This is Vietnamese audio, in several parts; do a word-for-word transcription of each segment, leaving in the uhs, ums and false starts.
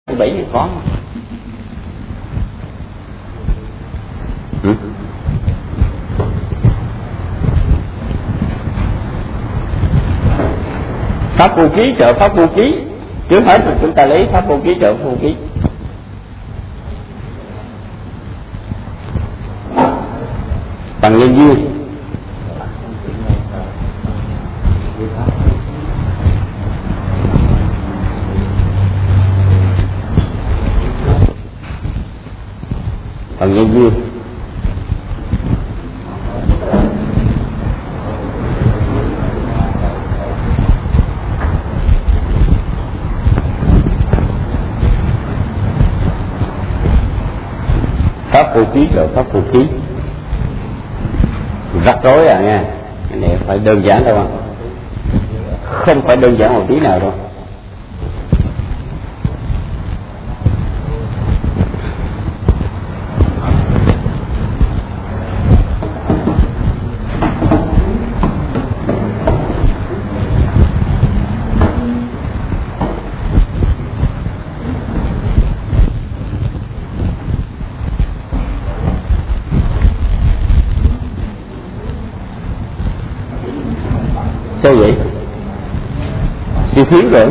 bảy thì có. Ừ. Pháp vô ký trợ pháp vô ký, trước hết thì chúng ta lấy pháp vô ký trợ vô ký. Bằng nhân duyên. Bằng nhân duyên. Pháp vô ký trợ pháp vô ký. Rắc rối à nha, cái này phải đơn giản đâu, không phải đơn giản một tí nào đâu. Sao vậy? Suy thiếu rồi.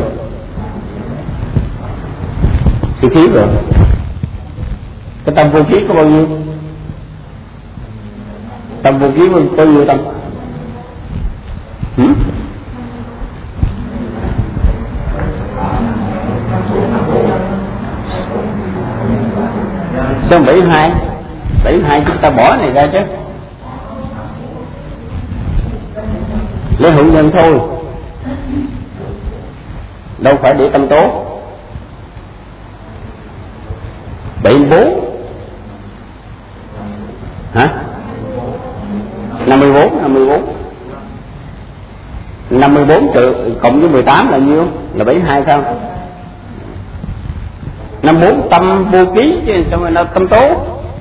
Suy thiếu rồi. Cái tâm vô ký có bao nhiêu? Tâm vô ký có bao nhiêu tâm? Hmm? Sao bảy mươi hai? bảy mươi hai chúng ta bỏ này ra chứ. Lấy hữu nhân thôi, đâu phải để tâm tố. Bảy mươi bốn hả? Năm mươi bốn, năm mươi bốn, năm mươi bốn trừ cộng với mười tám là nhiêu? Là bảy mươi hai sao? Năm mươi bốn tâm vô ký chứ sao mà nó tâm tố.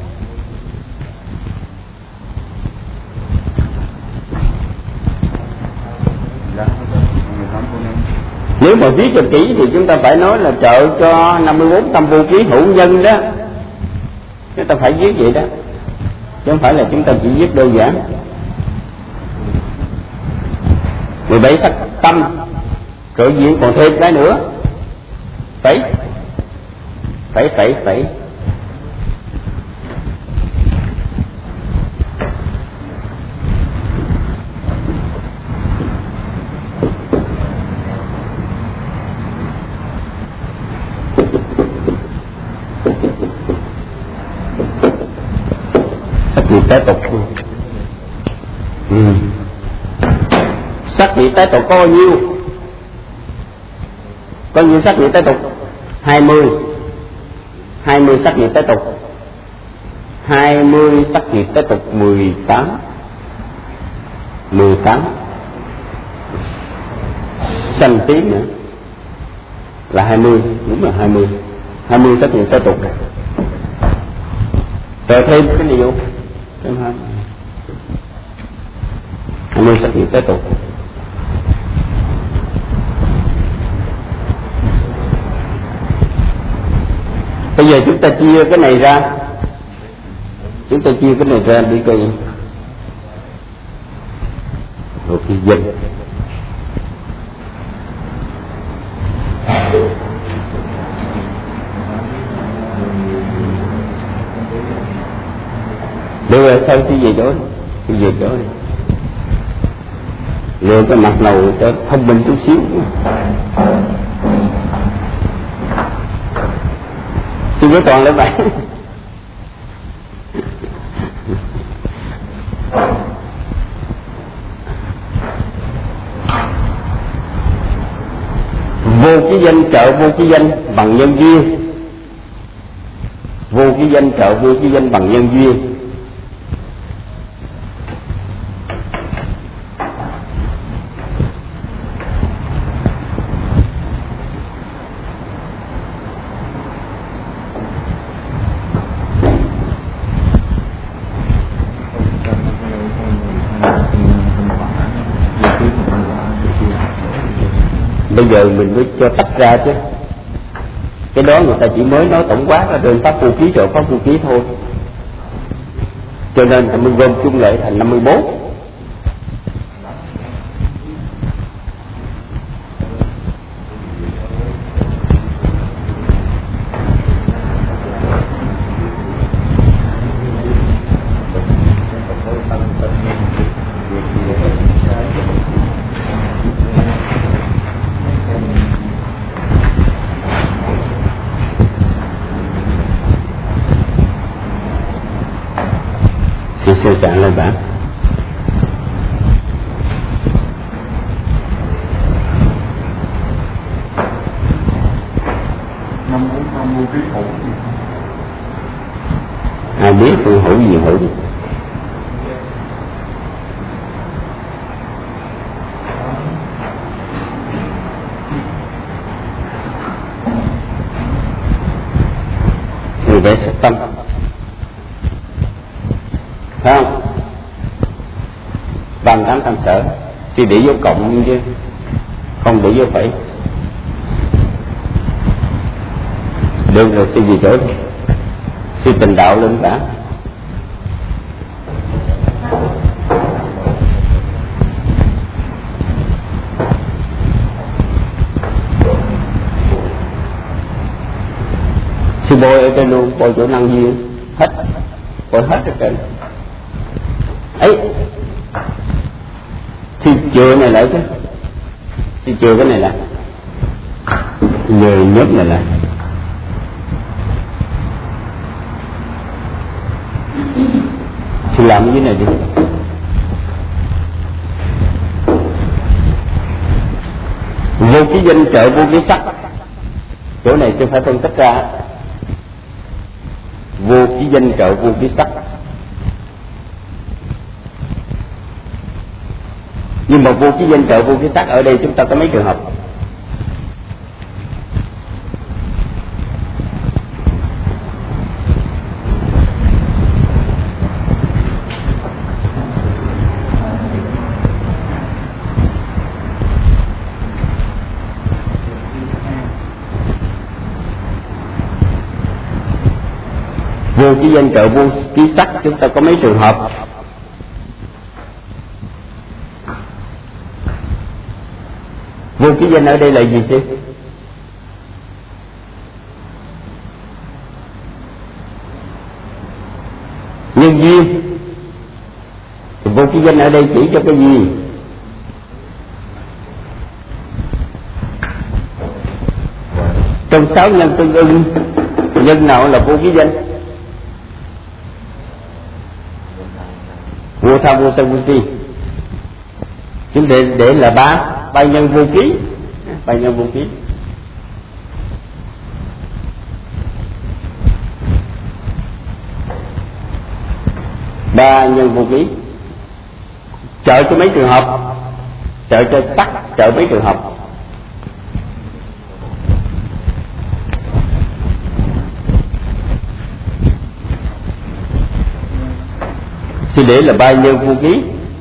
Nếu mà viết cho kỹ thì chúng ta phải nói là trợ cho năm mươi bốn tâm vô ký hữu nhân đó. Chúng ta phải viết vậy đó, chứ không phải là chúng ta chỉ viết đơn giản. mười bảy sắc tâm trợ diện còn thêm cái nữa. Phẩy Phẩy phẩy phẩy Tế tục. Ừ. Sắc vị tế tục có bao nhiêu? Có nhiêu sắc vị tế tục? Hai mươi. Hai mươi sắc vị tế tục. Hai mươi sắc vị tế tục mười tám. Mười tám. Xanh tím nữa là hai mươi, đúng là hai mươi. Hai mươi sắc vị tế tục. Rồi thêm cái gì vô? hai mươi sắc nghiệp tế tục. Bây giờ chúng ta chia cái này ra. Chúng ta chia cái này ra đi coi. Rồi cái dân đưa rồi sao suy về chỗ đi, về chỗ đi, lựa cái mặt đầu cho thông minh chút xíu. Xin với toàn lên bạn. Vô cái danh trợ vô cái danh bằng nhân duyên. Vô cái danh trợ vô cái danh bằng nhân duyên. Bây giờ mình mới cho tách ra chứ. Cái đó người ta chỉ mới nói tổng quát là đơn pháp vô ký rồi pháp vô ký thôi, cho nên ta mới gom chung lại thành năm mươi bốn. Sửa soạn lên bạn. Năm bốn năm vô ký hữu. Ai biết phương hữu gì hữu? Người vẽ sắc tâm, phải không? Bằng tám tham sở, suy để vô cộng chứ không để vô phẩy. Được rồi, suy gì chỗ suy tình đạo lên cả. Suy bôi ở trên luôn, bôi chỗ năng duyên hết, bôi hết ở trên ấy. Suy chừa này lại chứ, suy chừa cái này là người nhất này là suy làm cái dưới này đi. Vô ký danh trợ vô ký sắc, chỗ này chưa phải phân tích ra. Vô ký danh trợ vô ký sắc, nhưng mà vô ký danh trợ vô ký sắc ở đây chúng ta có mấy trường hợp. Vô ký danh trợ vô ký sắc chúng ta có mấy trường hợp. Vô ký danh ở đây là gì chứ? Nhân duyên. Thì vô ký danh ở đây chỉ cho cái gì? Trong sáu nhân tương ưng, nhân nào là vô ký danh? Vô tham vô sân vô si. Chúng để để là ba ba nhân vô ký, ba nhân vô ký. Ba nhân vô ký. Trợ cho mấy trường hợp? Trợ cho sắc, trợ mấy trường hợp? Thì để là ba nhân vô ký.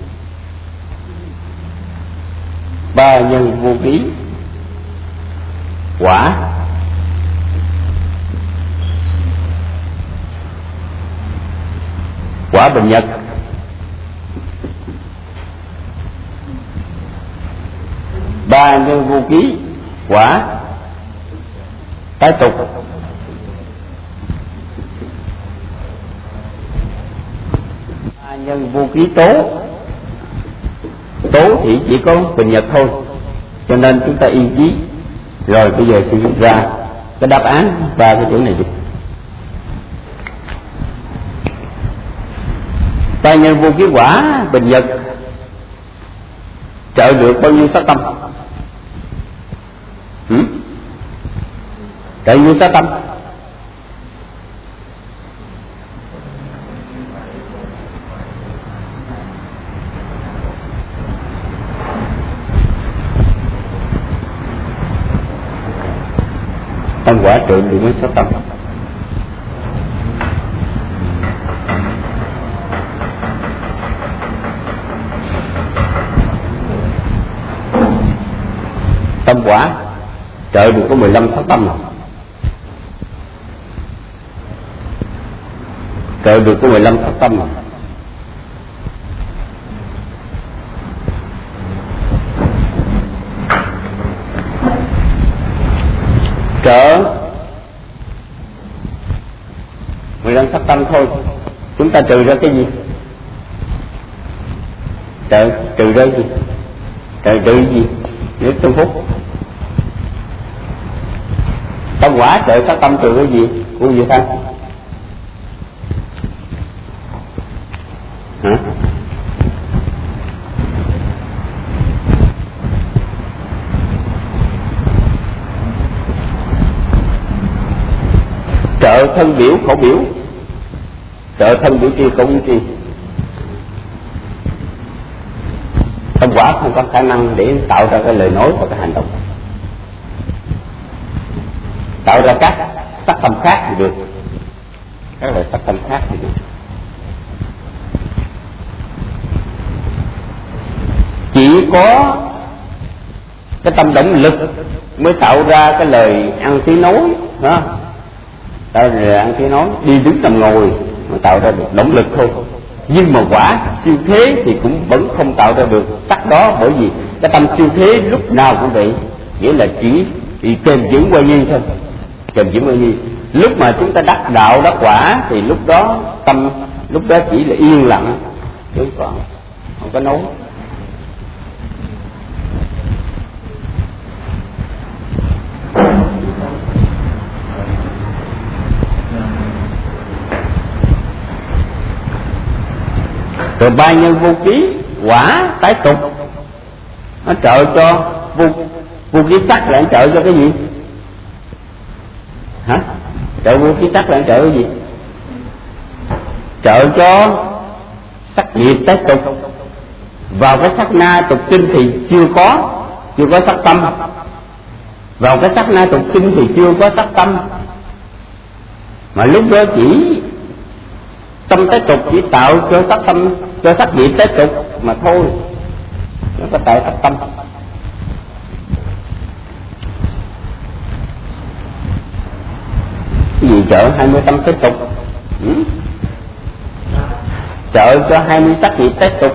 Ba nhân vô ký quả. Quả bình nhật. Ba nhân vô ký quả tái tục. Ba nhân vô ký tố. Tố thì chỉ có bình nhật thôi, cho nên chúng ta yên chí. Rồi bây giờ sử dụng ra cái đáp án ba cái chỗ này đi. Ta nhân vô ký quả bình nhật trợ được bao nhiêu sát tâm? Ừ? Trợ nhiêu sát tâm? Tâm quả trợ được mấy sát tâm? Tâm quả trợ được có mười lăm sát tâm nào. trợ được có mười lăm sắc tâm. Trợ mười lăm sắc tâm thôi, chúng ta trừ ra cái gì? Trợ trừ ra gì? Trợ trừ gì? Nếu trong phút tâm quả trợ sắc tâm trừ cái gì? Cô gì ta? Hả? Trợ thân biểu khẩu biểu, trợ thân biểu tri khẩu biểu tri. Tâm quả không có khả năng để tạo ra cái lời nói và cái hành động. Tạo ra các sắc tâm khác thì được, các loại sắc tâm khác thì được. Chỉ có cái tâm động lực mới tạo ra cái lời ăn tiếng nói, đó. Tạo ra lời ăn tiếng nói, đi đứng nằm ngồi mới tạo ra được động lực thôi. Nhưng mà quả siêu thế thì cũng vẫn không tạo ra được sắc đó, bởi vì cái tâm siêu thế lúc nào cũng vậy, nghĩa là chỉ bị kềm giữ qua nhi thôi, kềm giữ qua nhi. Lúc mà chúng ta đắc đạo đắc quả thì lúc đó tâm lúc đó chỉ là yên lặng, chứ còn không có nói. Rồi ba nhân vô ký quả tái tục, nó trợ cho vô, vô ký sắc là nó trợ cho cái gì? Hả? Trợ vô ký sắc là nó trợ cái gì? Trợ cho sắc nghiệp tái tục. Vào cái sắc na tục sinh thì chưa có chưa có sắc tâm, vào cái sắc na tục sinh thì chưa có sắc tâm, mà lúc đó chỉ tâm tái tục chỉ tạo cho sắc tâm, cho sắc nghiệp tái tục mà thôi, nó có tạo sắc tâm. Cái gì trợ hai mươi tâm tái tục? Ừ? Trợ cho hai mươi sắc nghiệp tái tục.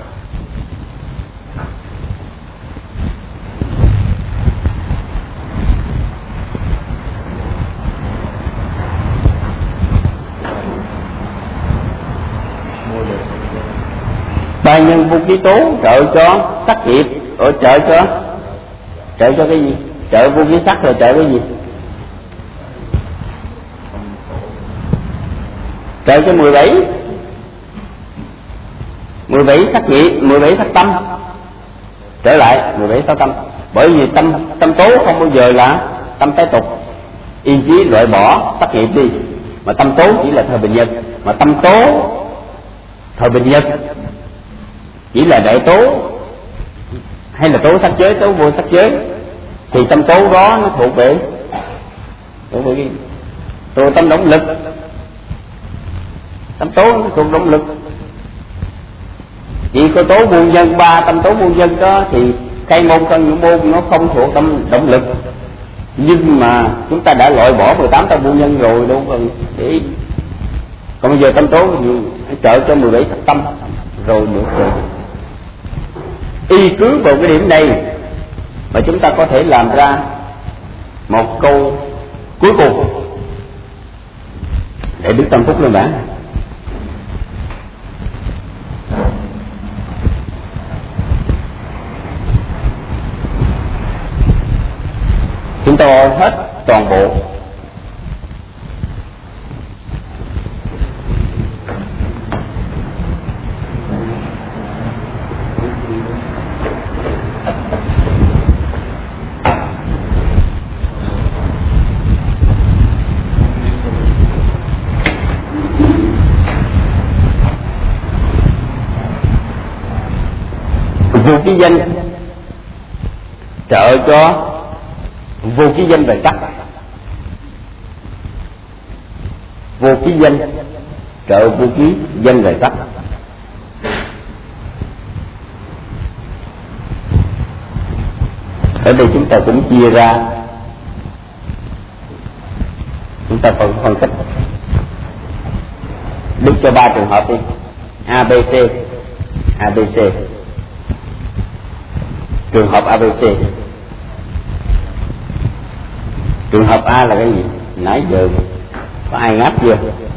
Ba nhân vô ký tố trợ cho sắc nghiệp, ở trợ cho trợ cho cái gì? Trợ vô ký sắc là trợ cái gì? Trợ cho mười bảy mười bảy sắc nghiệp, mười bảy sắc tâm, trở lại mười bảy sắc tâm. Bởi vì tâm tâm tố không bao giờ là tâm tái tục, yên chí loại bỏ sắc nghiệp đi, mà tâm tố chỉ là thời bình nhật, mà tâm tố thời bình nhật chỉ là đại tố hay là tố sắc giới, tố vô sắc giới, thì tâm tố đó nó thuộc về thuộc về cái thuộc tâm động lực, tâm tố nó thuộc động lực. Chỉ có tố muôn nhân, ba tâm tố muôn nhân đó thì cây môn con những môn nó không thuộc tâm động lực, nhưng mà chúng ta đã loại bỏ mười tám tâm muôn nhân rồi, đâu cần để ý. Còn bây giờ tâm tố thì trợ cho mười bảy sắc tâm rồi nữa rồi. Y cứ vào cái điểm này mà chúng ta có thể làm ra một câu cuối cùng để Đức Tâm Phúc lên bảng. Chúng ta hết toàn bộ vô ký danh, trợ cho vô ký danh về sắc. Vô ký danh trợ vô ký danh về sắc. Ở đây chúng ta cũng chia ra, chúng ta phân phân tích Đức cho ba trường hợp đi. A, B, C. A, B, C. Trường hợp A, B, C. Trường hợp A là cái gì? Nãy giờ có ai ngáp chưa?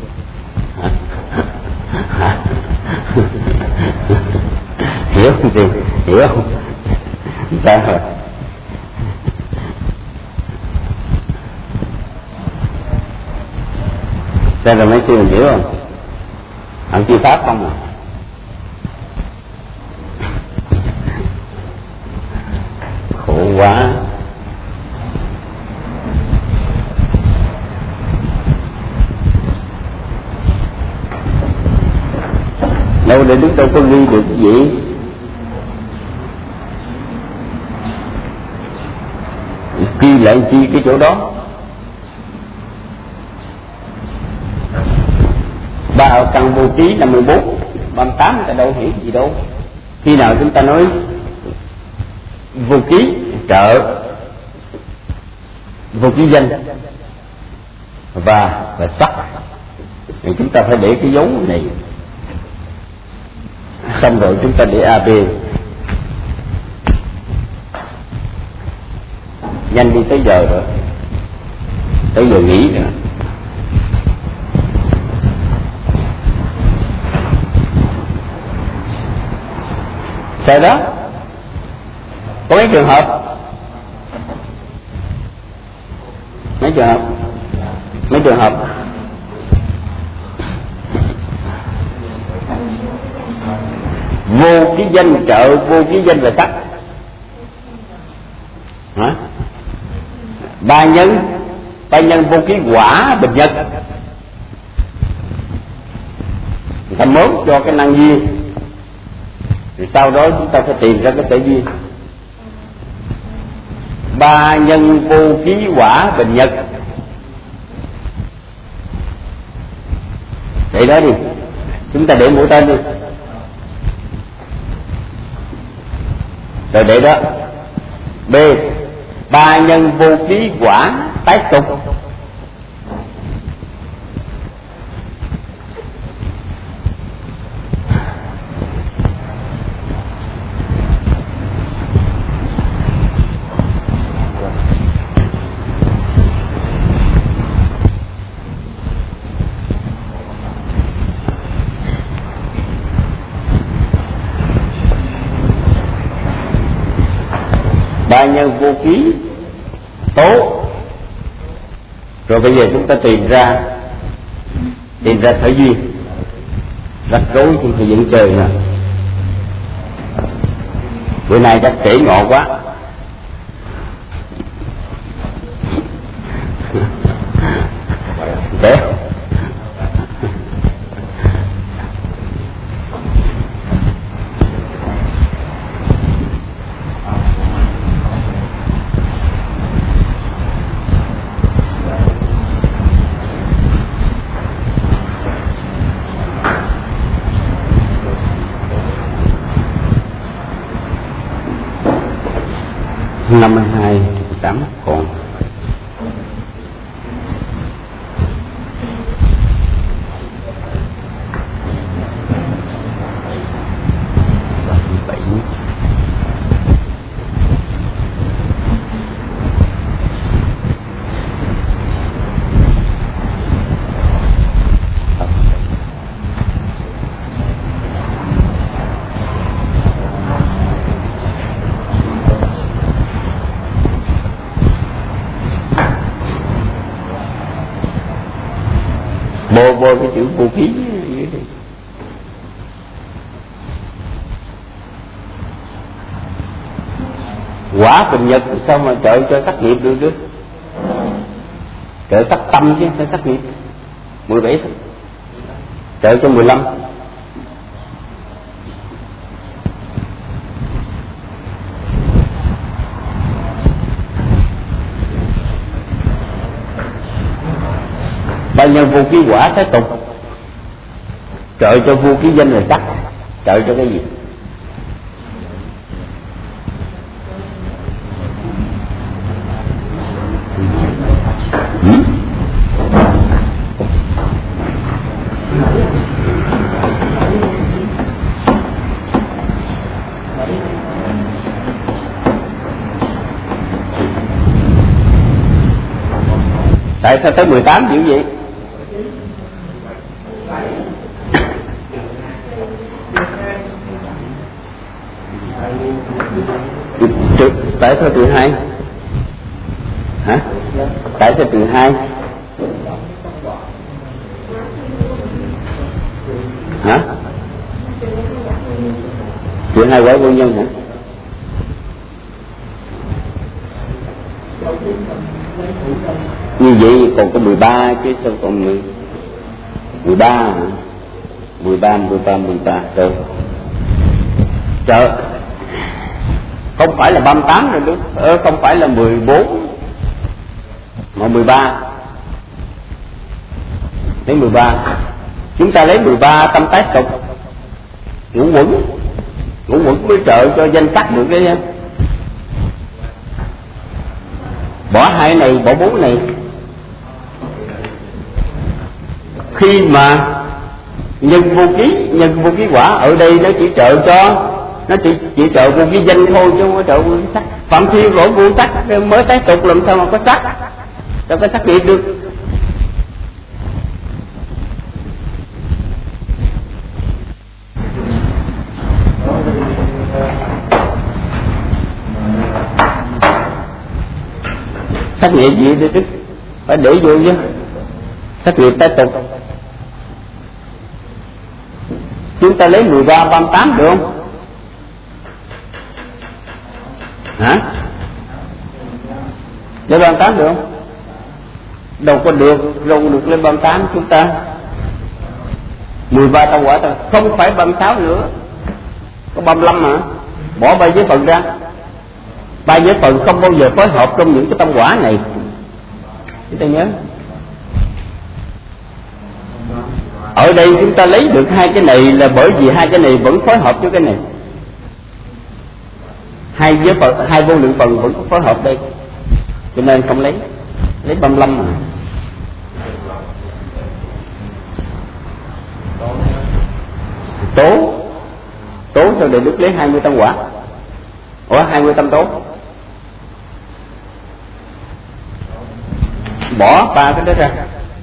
Hiểu không gì? Hiểu không? Sao rồi? Sao rồi mấy sư mình hiểu không? Hẳn chưa pháp không à? Khổ quá. Đâu để Đức đâu có ghi được cái gì. Ghi lại chi cái chỗ đó. Ba ở căn vô trí là mười bốn, ba mươi tám người ta đâu hiểu gì đâu. Khi nào chúng ta nói vô ký trợ, vô ký danh và và sắc thì chúng ta phải để cái dấu này. Xong rồi chúng ta để a bê. Nhanh đi tới giờ rồi, tới giờ nghỉ rồi. Sau đó có mấy trường hợp, mấy trường hợp, mấy trường hợp vô ký danh trợ, vô ký danh là sắc. Hả? Ba nhân, ba nhân vô ký quả bình nhật. Người ta mớn cho cái năng duyên, rồi sau đó chúng ta phải tìm ra cái sở duyên. Ba nhân vô ký quả bình nhật. Vậy đó đi, chúng ta để mũi tên đi. Rồi để đó. B, ba nhân vô ký quả tái tục. Ba nhân vô ký tố. Rồi bây giờ chúng ta tìm ra tìm ra sở duyên. Rắc rối trong thời gian chơi nè. Bữa nay chắc trễ ngộ quá. Thế năm mươi hai tám còn bảy. Bô bô cái chữ vô ký dưới đây. Quả bình nhật sao mà trợ cho sắc nghiệp được chứ? Trợ sắc tâm chứ, phải sắc nghiệp. Mười bảy trợ cho mười lăm. Ba nhân vô ký quả thế tục. Trợ cho vô ký danh là sắc. Trợ cho cái gì? Ừ? Tại sao tới mười tám dữ vậy? Tại sao trừ hai? Hả? Tại sao trừ hai? Hả? Trừ hai quả vô nhân hả? Như vậy còn có mười ba chứ sao còn mười mười ba hả? Mười ba, mười ba, mười ba rồi. Trời, không phải là ba mươi tám rồi đúng, ờ, không phải là mười bốn mà mười ba. Lấy mười ba, chúng ta lấy mười ba tâm tác tục ngũ quẩn, ngũ quẩn mới trợ cho danh sắc được đấy. Bỏ hai này, bỏ bốn này. Khi mà nhân vô ký, nhân vô ký quả ở đây nó chỉ trợ cho, nó chỉ chỉ trợ vô ký danh thôi chứ không có trợ vô ký sắc. Phạm thiên lỗi vô sắc mới tái tục làm sao mà có sắc, sao có sắc nghiệp được? Sắc nghiệp gì đi tức phải để vô chứ. Sắc nghiệp tái tục. Chúng ta lấy mười ba, ba mươi tám được không? Hả? Lấy ba mươi tám được không? Đâu có được, đâu có được lấy ba mươi tám chúng ta. Mười ba tâm quả thôi, không phải ba mươi sáu nữa. Có ba mươi lăm hả? Bỏ ba giới phận ra. Ba giới phận không bao giờ phối hợp trong những cái tâm quả này. Chúng ta nhớ. Ở đây chúng ta lấy được hai cái này là bởi vì hai cái này vẫn phối hợp với cái này. Hai giới phận, hai vô lượng phần vẫn có phối hợp đây, cho nên không lấy. Lấy ba mươi lăm mà. Tố, tố sao để Đức lấy hai mươi tâm quả? Ủa hai mươi tâm tố? Bỏ ba cái đó ra.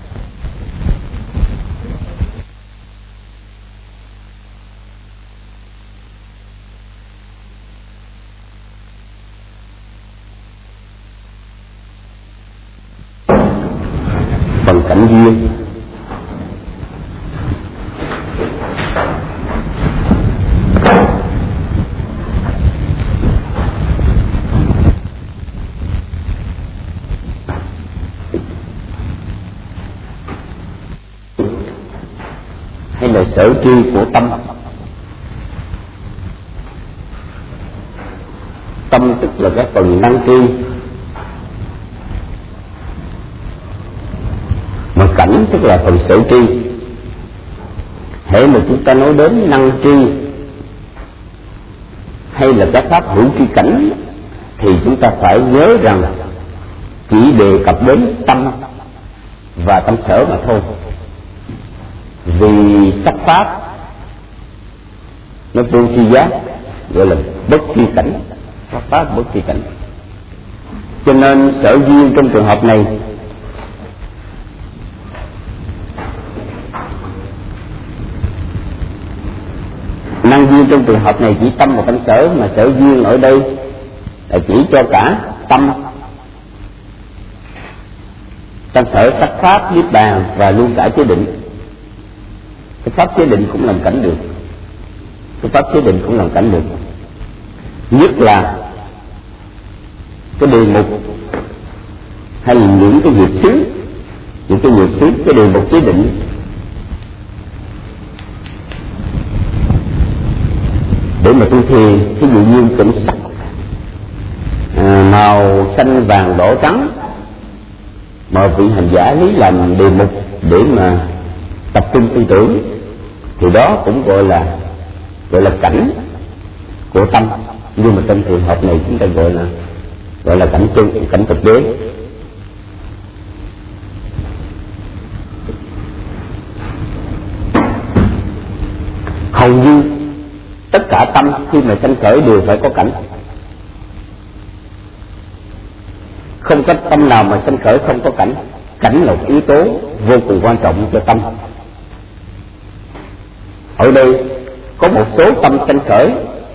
Phần cảnh duyên. Hay là sở tri của tâm. Tâm tức là cái phần năng tri, mà cảnh tức là phần sở tri. Hễ mà chúng ta nói đến năng tri hay là các pháp hữu tri cảnh thì chúng ta phải nhớ rằng chỉ đề cập đến tâm và tâm sở mà thôi. Vì sắc pháp nó vô tri giác, gọi là bất tri cảnh, sắc pháp bất tri cảnh. Cho nên sở duyên trong trường hợp này năng duyên trong trường hợp này chỉ tâm và tâm sở, mà sở duyên ở đây là chỉ cho cả tâm, tâm sở, sắc pháp, niết bàn và luôn cả chế định. Cái pháp chế định cũng làm cảnh được, cái pháp chế định cũng làm cảnh được. Nhất là cái đề mục hay là những cái nghiệp xứ, những cái nghiệp xứ, cái đề mục chế định để mà tu thiền. Ví dụ như cảnh sắc à, màu xanh vàng đỏ trắng mà vị hành giả lấy làm đề mục để mà tập trung tư tưởng thì đó cũng gọi là gọi là cảnh của tâm. Nhưng mà trong trường hợp này chúng ta gọi là gọi là cảnh chân, cảnh thực tế. Hầu như tất cả tâm khi mà sanh khởi đều phải có cảnh, không có tâm nào mà sanh khởi không có cảnh. cảnh là một yếu tố vô cùng quan trọng cho tâm. Ở đây có một số tâm sanh khởi,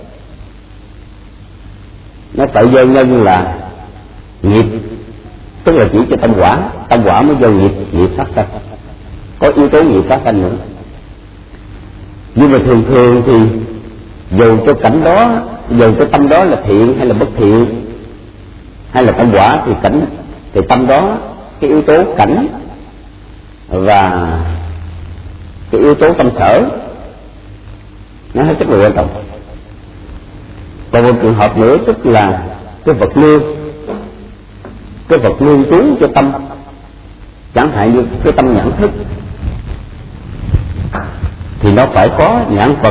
nó tự do nhân là nghiệp, tức là chỉ cho tâm quả, tâm quả mới do nghiệp nghiệp phát sinh, có yếu tố nghiệp phát sinh nữa. Nhưng mà thường thường thì dù cho cảnh đó, dù cho tâm đó là thiện hay là bất thiện hay là tâm quả, thì cảnh thì tâm đó, cái yếu tố cảnh và cái yếu tố tâm sở nó hết sức là quan trọng. Còn một trường hợp nữa tức là cái vật lương, cái vật lương trú cho tâm, chẳng hạn như cái tâm nhãn thức, thì nó phải có nhãn vật.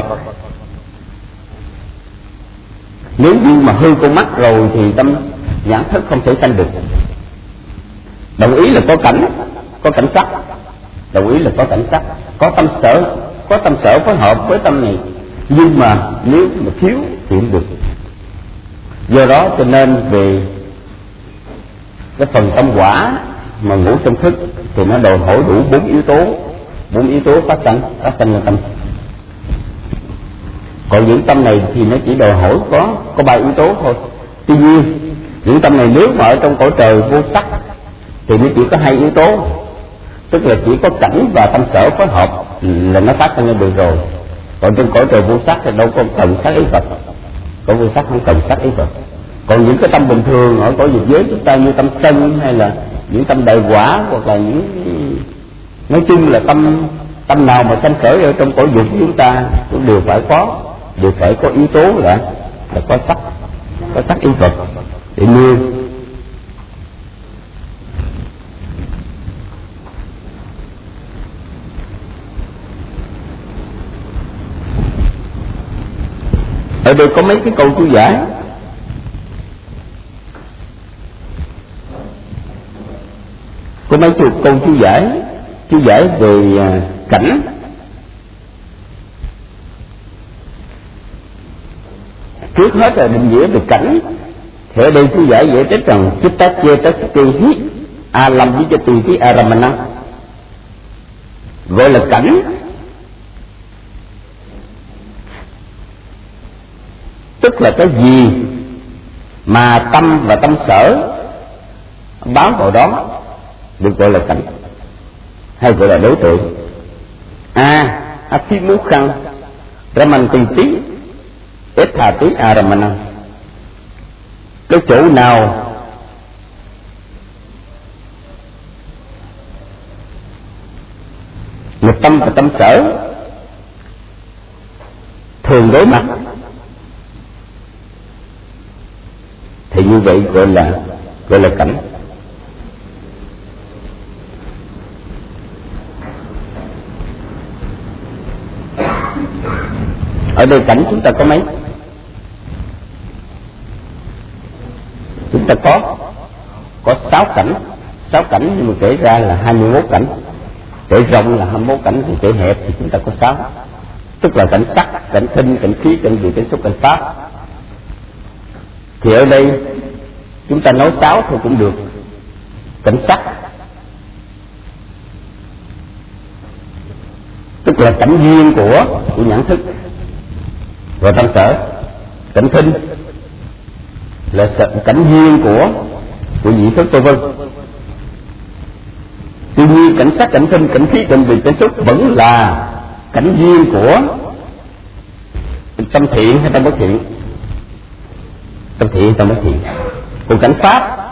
Nếu như mà hư con mắt rồi thì tâm nhãn thức không thể sanh được. Đồng ý là có cảnh, có cảnh sắc, đồng ý là có cảnh sắc, có tâm sở, có tâm sở phối hợp với tâm này, nhưng mà nếu mà thiếu thì không được. Do đó cho nên về cái phần tâm quả mà ngũ sanh thức thì nó đòi hỏi đủ bốn yếu tố, bốn yếu tố phát sinh phát sinh là tâm. Còn những tâm này thì nó chỉ đòi hỏi có có ba yếu tố thôi. Tuy nhiên những tâm này nếu mà ở trong cõi trời vô sắc thì nó chỉ có hai yếu tố, tức là chỉ có cảnh và tâm sở phối hợp là nó phát sinh ra được rồi. Còn trong cõi trời vô sắc thì đâu có cần sắc ý Phật, cõi vô sắc không cần sắc ý Phật. Còn những cái tâm bình thường ở cõi dục giới chúng ta như tâm sân hay là những tâm đại quả, hoặc là những, nói chung là tâm tâm nào mà sanh khởi ở trong cõi dục của chúng ta cũng đều phải có đều phải có yếu tố là là có sắc, có sắc ý Phật để nuôi. Ở đây có mấy cái câu chú giải. Có mấy chục câu chú giải, chú giải về à, cảnh. Trước hết là định nghĩa về cảnh. Thì ở đây chú giải giải thích rằng chitta cetasti hi alam vijati hi aramana, gọi là cảnh tức là cái gì mà tâm và tâm sở bám vào đó được gọi là cảnh, hay gọi là đối tượng. A athimukhan ramantiti ethati aramana, cái chỗ nào một tâm và tâm sở thường đối mặt thì như vậy gọi là gọi là cảnh. Ở đây cảnh chúng ta có mấy? Chúng ta có có sáu cảnh, sáu cảnh nhưng mà kể ra là hai mươi mốt cảnh. Kể rộng là hai mươi mốt cảnh, thì kể hẹp thì chúng ta có sáu. Tức là cảnh sắc, cảnh thinh, cảnh khí, cảnh vị, cảnh xúc, cảnh pháp. Thì ở đây chúng ta nói sáu thôi cũng được. Cảnh sắc tức là cảnh duyên của của nhãn thức và tâm sở. Cảnh thinh là cảnh duyên của của nhị thức vân vân. Tuy nhiên cảnh sắc, cảnh thinh, cảnh khí, cảnh vị, cảnh xúc vẫn là cảnh duyên của tâm thiện hay tâm bất thiện, tâm thiện hay tâm bất thiện. Còn cảnh pháp,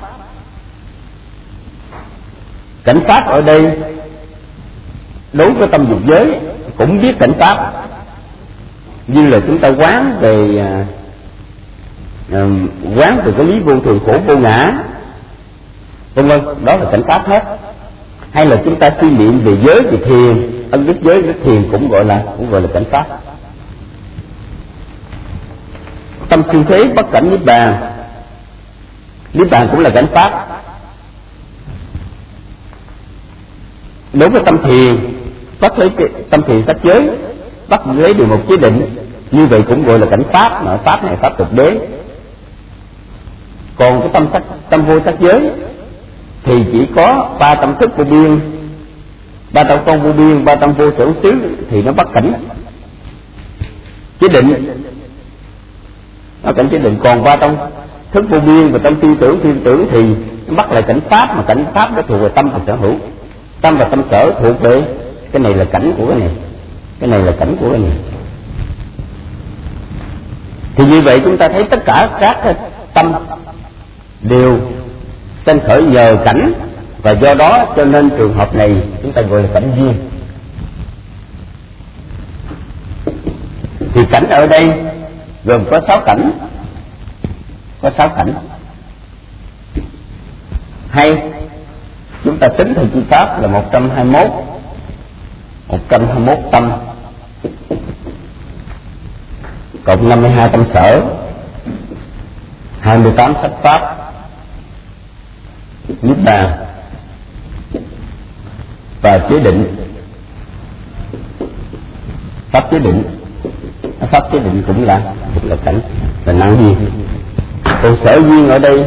cảnh pháp ở đây đối với tâm dục giới cũng biết cảnh pháp, như là chúng ta quán về uh, quán về cái lý vô thường khổ vô ngã vân vân, đó là cảnh pháp hết. Hay là chúng ta suy niệm về giới, về thiền, ân đức giới, đức thiền cũng gọi là cũng gọi là cảnh pháp. Tâm siêu thế bất cảnh niết bàn, niết bàn cũng là cảnh pháp. Đối với tâm thiền, bắt lấy tâm thiền sắc giới, bắt lấy điều một chế định, như vậy cũng gọi là cảnh pháp, mà pháp này pháp thực đế. Còn cái tâm sắc, tâm vô sắc giới thì chỉ có ba tâm thức vô biên, ba tâm con vô biên, ba tâm vô sở xứ thì nó bắt cảnh chế định, nó cảnh chế định. Còn ba tâm thức vô biên và tâm tư tưởng thiên tưởng thì nó bắt lại cảnh pháp, mà cảnh pháp nó thuộc về tâm và sở hữu. Tâm và tâm sở thuộc về cái này là cảnh của cái này, cái này là cảnh của cái này. Thì như vậy chúng ta thấy tất cả các tâm đều sanh khởi nhờ cảnh, và do đó cho nên trường hợp này chúng ta gọi là cảnh duyên. Thì cảnh ở đây gồm có sáu cảnh, có sáu cảnh. Hay chúng ta tính theo chi pháp là một trăm hai mươi mốt, một trăm hai mươi mốt tâm cộng năm mươi hai tâm sở, hai mươi tám sắc pháp, niết bàn và chế định. Pháp chế định, pháp chế định cũng là cũng là cảnh, là năng duyên. Còn sở duyên ở đây,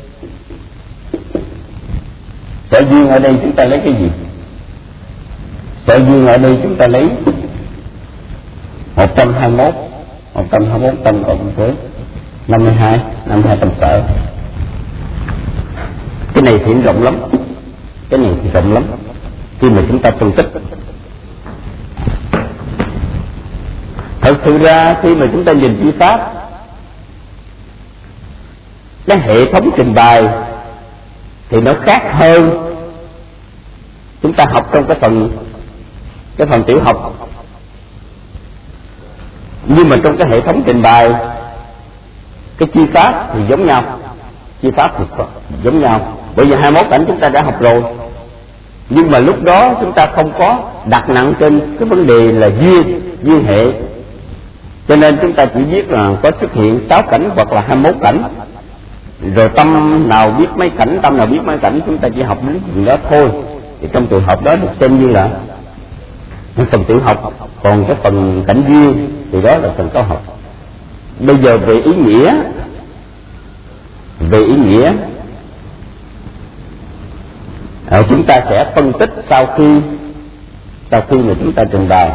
sở duyên ở đây chúng ta lấy cái gì? Sở duyên ở đây chúng ta lấy một trăm hai mươi mốt, một trăm hai mươi mốt tâm cộng với năm mươi hai, năm mươi hai tâm sở. Cái này thì rộng lắm, cái này thì rộng lắm khi mà chúng ta phân tích. Thật sự ra khi mà chúng ta nhìn chi pháp, cái hệ thống trình bày thì nó khác hơn chúng ta học trong cái phần cái phần tiểu học. Nhưng mà trong cái hệ thống trình bày, cái chi pháp thì giống nhau, chi pháp thì giống nhau. Bởi vì hai mươi mốt cảnh chúng ta đã học rồi, nhưng mà lúc đó chúng ta không có đặt nặng trên cái vấn đề là duyên, duyên hệ, cho nên chúng ta chỉ biết là có xuất hiện sáu cảnh hoặc là hai mươi mốt cảnh, rồi tâm nào biết mấy cảnh, tâm nào biết mấy cảnh, chúng ta chỉ học đến chuyện đó thôi. Thì trong trường hợp đó được xem như là cái phần tiểu học, còn cái phần cảnh duyên thì đó là phần cao học. Bây giờ về ý nghĩa, về ý nghĩa à, chúng ta sẽ phân tích sau khi sau khi mà chúng ta trình bày.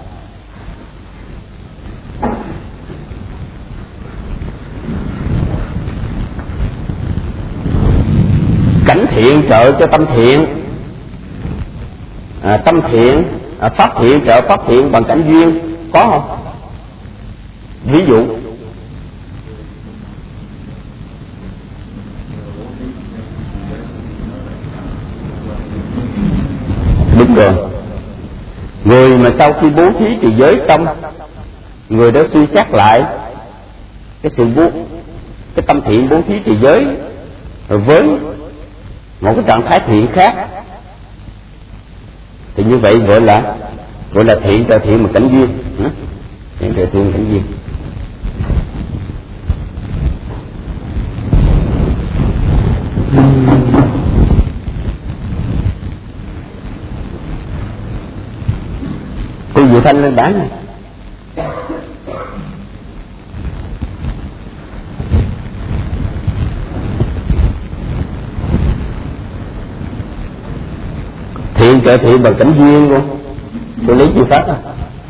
Cảnh thiện trợ cho tâm thiện, à, tâm thiện à, pháp thiện trợ pháp thiện bằng cảnh duyên, có không? Ví dụ đúng rồi, người mà sau khi bố thí trì giới xong, người đó suy xét lại cái sự bố cái tâm thiện bố thí trì giới với một cái trạng thái thiện khác, thì như vậy gọi là gọi là thiện trợ thiện mà cảnh duyên, thiện trợ thiện cảnh duyên. Cô Diệu Thanh lên bán này. Thiện trợ thiện bằng cảnh duyên luôn, tôi lấy chi pháp à.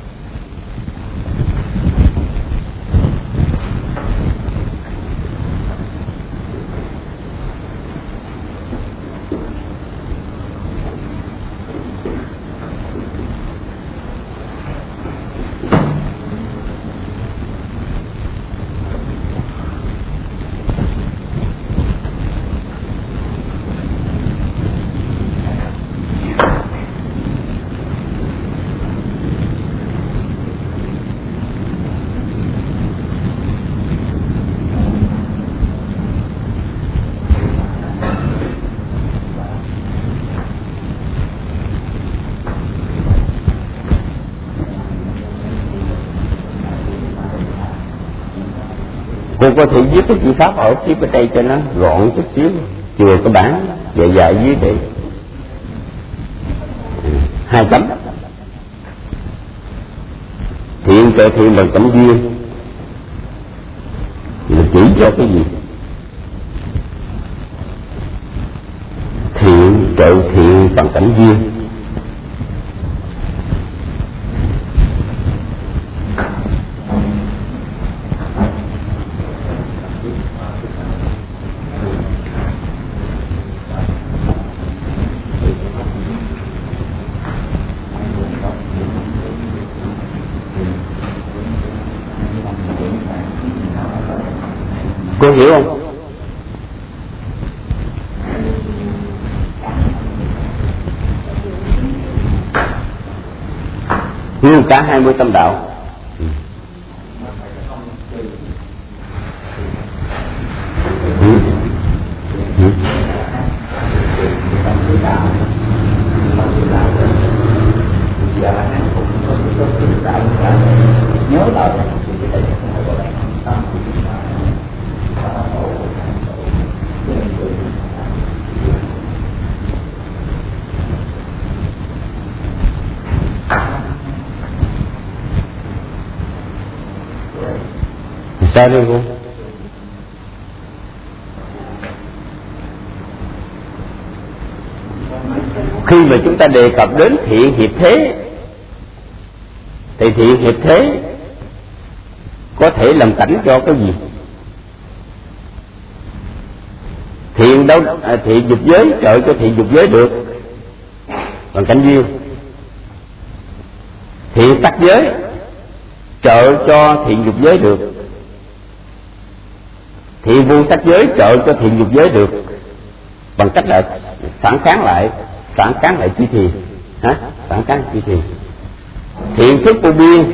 Cô có thể viết cái chi pháp ở phía bên đây cho nó gọn chút xíu, chừa cái bản dài dài dưới đây hai chấm. Thiện trợ thiện bằng cảnh duyên là chỉ cho cái gì? trợ thiện bằng cảnh duyên. Cô hiểu không? Hiểu cả hai mươi tâm đạo. Ừ. Ừ. Nhớ lại sao đây cô? Khi mà chúng ta đề cập đến thiện hiệp thế thì thiện hiệp thế có thể làm cảnh cho cái gì? Thiện đâu à, thiện dục giới trợ cho thiện dục giới được bằng cảnh duyên. Thiện sắc giới trợ cho thiện dục giới được. Thiện vô sắc giới trợ cho thiện dục giới được bằng cách là phản kháng lại, phản kháng lại chi thiền, hả? Phản kháng chi thiền. Thiện thức vô biên,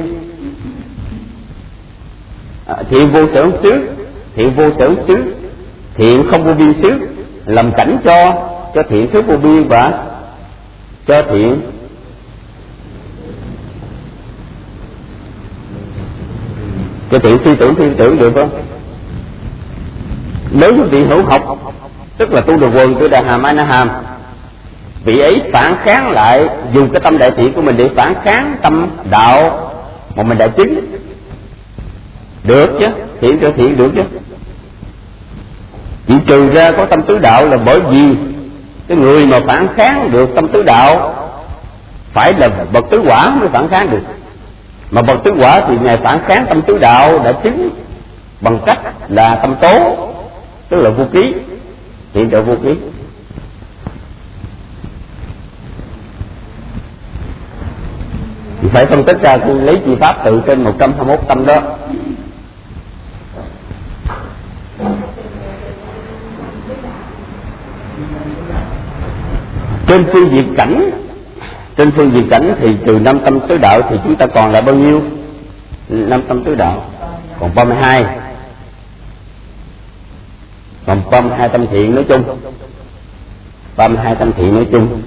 à, thiện vô sở xứ, thiện vô sở xứ, thiện không vô biên xứ làm cảnh cho cho thiện thức vô biên và cho thiện cho thiện suy tưởng phi tưởng được không? Nếu như vị hữu học, tức là tu được quần tu đà hàm a na hàm, vị ấy phản kháng lại, dùng cái tâm đại thiện của mình để phản kháng tâm đạo mà mình đã chứng được chứ, thiện cho thiện được chứ. Chỉ trừ ra có tâm tứ đạo là bởi vì cái người mà phản kháng được tâm tứ đạo phải là bậc tứ quả mới phản kháng được, mà bậc tứ quả thì ngài phản kháng tâm tứ đạo đã chứng bằng cách là tâm tố, tức là vô ký, hiện trợ vô ký. Thì phải phân tích ra lấy chi pháp từ trên một trăm hai mươi mốt tâm đó. Trên phương diện cảnh, trên phương diện cảnh thì trừ năm tâm tứ đạo thì chúng ta còn lại bao nhiêu? Năm tâm tứ đạo còn ba mươi hai, còn ba mươi hai tâm thiện nói chung, ba mươi hai tâm thiện nói chung.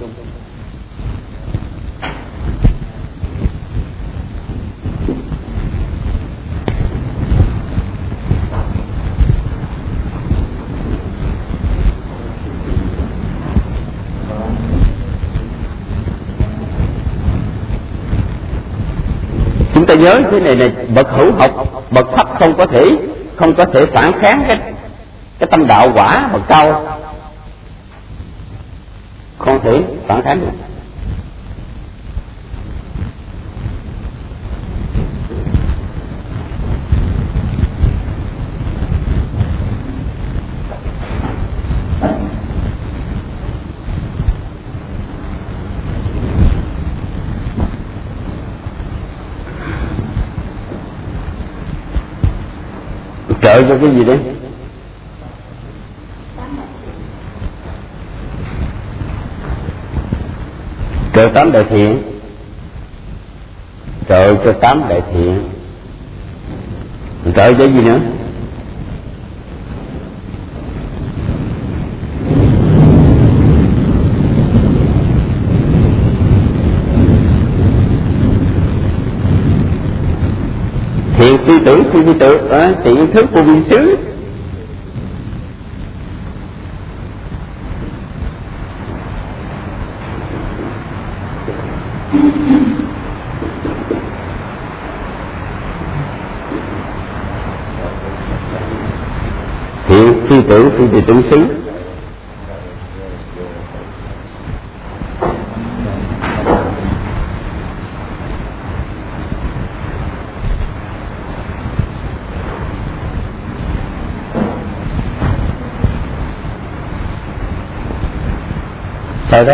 Chúng ta nhớ thế này này, bậc hữu học, bậc thấp không có thể không có thể phản kháng cái cái tâm đạo quả bậc cao, không thể phản kháng được. Trợ cho cái gì đấy? Trợ tám đại thiện, trợ cho tám đại thiện, trợ cho gì nữa? Thiện phi tưởng phi phi tưởng, à, thiện thức vô biên xứ. Thiện phi tưởng phi phi tưởng xứ. thời đó.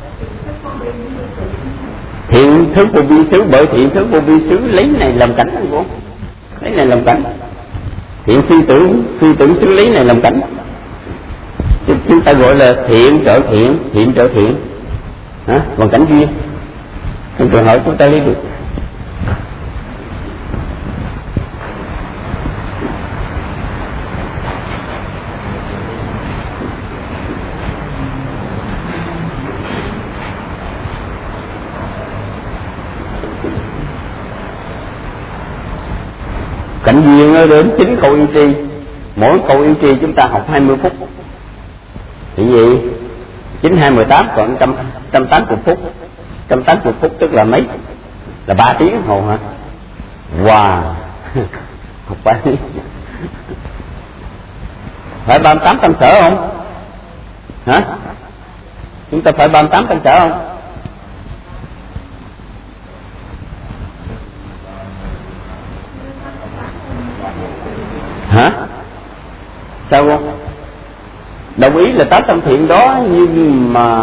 Thiện thức vô vi xứ, bởi thiện thức vô vi xứ lấy này làm cảnh anh cô, lấy này làm cảnh. Thiện phi tưởng phi tưởng xứ lấy này làm cảnh. Chúng ta gọi là thiện trợ thiện, thiện trợ thiện, hả? Bằng cảnh duyên. Trong trường hợp chúng ta lấy được. Cảnh duyên nó đến chín câu yên tri, mỗi câu yên tri chúng ta học hai mươi phút, thì gì chín hai mười tám còn trăm trăm tám mươi phút, trăm tám mươi phút tức là mấy, là ba tiếng đồng hồ hả? Wow, học ba tiếng, phải ba mươi tám tâm sở không? Hả? Chúng ta phải ba mươi tám tâm sở không? Hả? Sao không? Đồng ý là tám tâm thiện đó, nhưng mà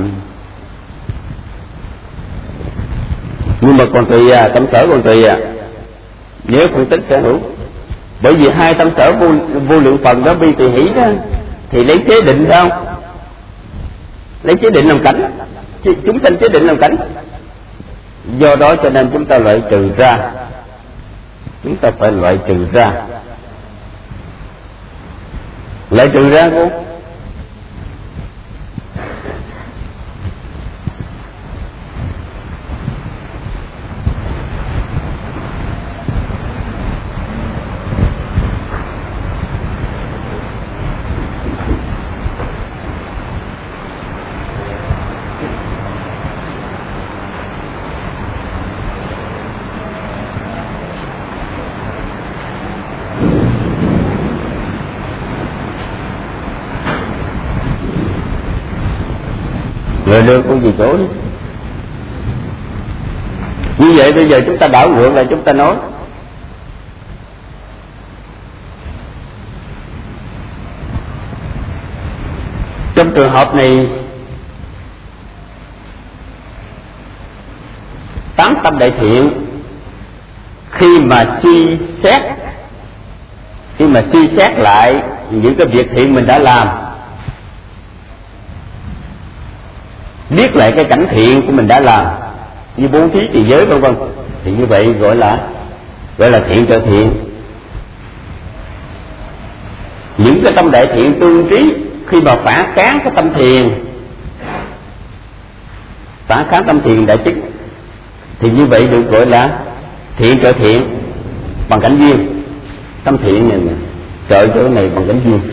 nhưng mà còn tùy à, tâm sở còn tùy à. Nếu phân tích sẽ hữu, bởi vì hai tâm sở vô, vô lượng phần đó, bi tỳ hỷ đó, thì lấy chế định sao? Lấy chế định làm cảnh, chúng sanh chế định làm cảnh. Do đó cho nên chúng ta loại trừ ra, chúng ta phải loại trừ ra, loại trừ ra cô. Rồi đưa con gì chỗ đi. Như vậy bây giờ chúng ta đảo ngược lại, chúng ta nói trong trường hợp này tám tâm đại thiện khi mà suy xét, khi mà suy xét lại những cái việc thiện mình đã làm, biết lại cái cảnh thiện của mình đã làm, như bố thí trì giới vân vân, thì như vậy gọi là gọi là thiện trợ thiện. Những cái tâm đại thiện tương trí khi mà phản kháng cái tâm thiền, phản kháng tâm thiền đại chức, thì như vậy được gọi là thiện trợ thiện bằng cảnh duyên. Tâm thiện này trợ chỗ này bằng cảnh duyên.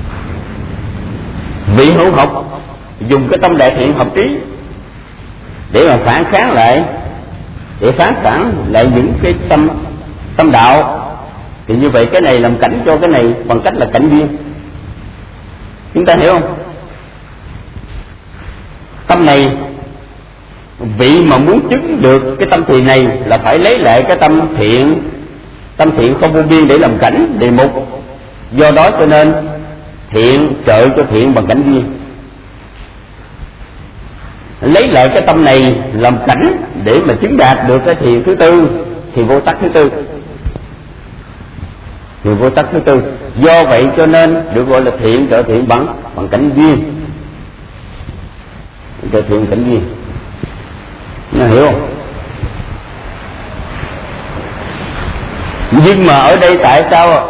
Vị hữu học dùng cái tâm đại thiện hợp trí để mà phản kháng lại, để phán phản lại những cái tâm tâm đạo, thì như vậy cái này làm cảnh cho cái này bằng cách là cảnh duyên. Chúng ta hiểu không? Tâm này, vị mà muốn chứng được cái tâm thiện này là phải lấy lại cái tâm thiện, tâm thiện không vô biên để làm cảnh đề mục. Do đó cho nên thiện trợ cho thiện bằng cảnh duyên. Lấy lại cái tâm này làm cảnh để mà chứng đạt được cái thiện thứ tư, thì vô tắc thứ tư, thì vô tắc thứ tư. Do vậy cho nên được gọi là thiện trợ thiện bằng bằng cảnh duyên, trợ thiện cảnh duyên. Nó hiểu không? Nhưng mà ở đây tại sao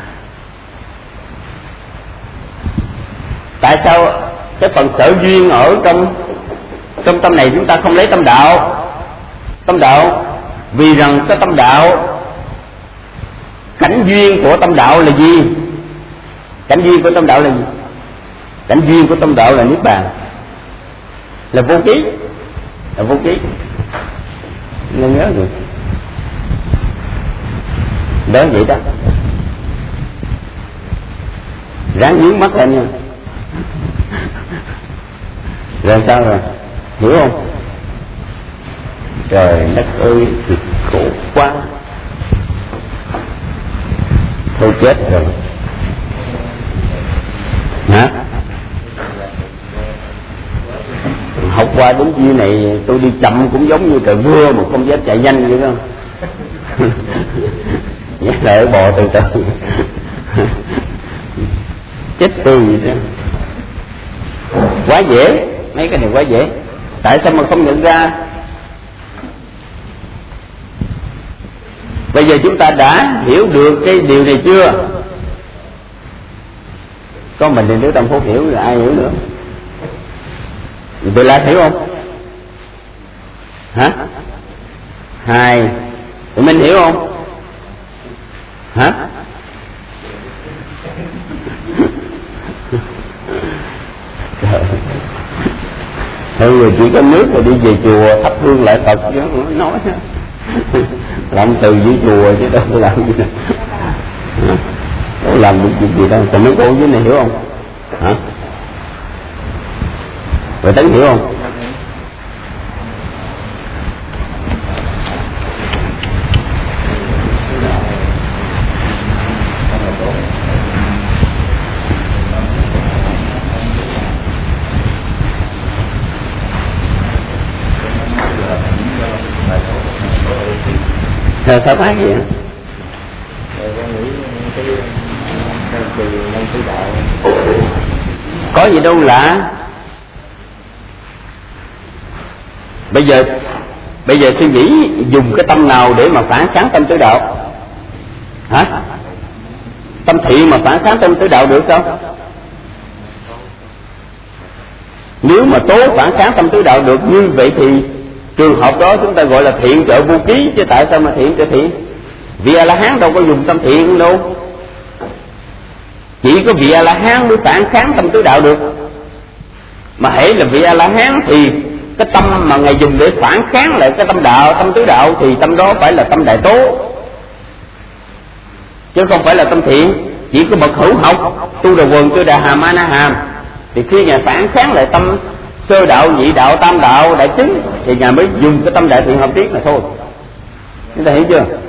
tại sao cái phần sở duyên ở trong trong tâm này chúng ta không lấy tâm đạo? Tâm đạo vì rằng cái tâm đạo, cảnh duyên của tâm đạo là gì? Cảnh duyên của tâm đạo là gì? Cảnh duyên của tâm đạo là niết bàn, là vô ký, là vô ký. Nên nhớ rồi đó, vậy đó. Ráng nhướng mắt lên nha. Rồi sao rồi? Hiểu không? Trời đất ơi, cực khổ quá. Thôi chết rồi. Hả? qua đến chia này tôi đi chậm cũng giống như trời mưa mà không dám chạy nhanh vậy không? Nhớ lại bò từ từ. Chết tôi vậy đó. Quá dễ, mấy cái này quá dễ. Tại sao mà không nhận ra? Bây giờ chúng ta đã hiểu được cái điều này chưa? Có mình thì nếu Tâm Phúc hiểu rồi ai hiểu nữa? Tôi lại hiểu không? Hả? Hai. Tụi mình hiểu không? Hả? Thôi rồi chỉ có nước rồi đi về chùa thắp hương lại Phật chứ không nói. Làm từ với chùa chứ đâu có làm gì đâu. Đâu làm được việc gì đâu. Còn mấy cô dưới này hiểu không? Hả? Rồi Tấn hiểu không? Sao sao phát gì? Có gì đâu lạ. Bây giờ bây giờ suy nghĩ dùng cái tâm nào để mà phản kháng tâm tứ đạo? Hả? Tâm thiện mà phản kháng tâm tứ đạo được sao? Nếu mà tố phản kháng tâm tứ đạo được như vậy thì trường hợp đó chúng ta gọi là thiện trợ vô ký, chứ tại sao mà thiện trợ thiện? Vị A La Hán đâu có dùng tâm thiện đâu. Chỉ có vị A La Hán mới phản kháng tâm tứ đạo được. Mà hễ là vị A La Hán thì cái tâm mà ngài dùng để phản kháng lại cái tâm đạo, tâm tứ đạo thì tâm đó phải là tâm đại tố, chứ không phải là tâm thiện. Chỉ có bậc hữu học tu đà quần, tu đà hàm, a na hàm thì khi ngài phản kháng lại tâm sơ đạo, nhị đạo, tam đạo, đại chứng thì ngài mới dùng cái tâm đại thiện hợp tiết này thôi. Chúng ta hiểu chưa?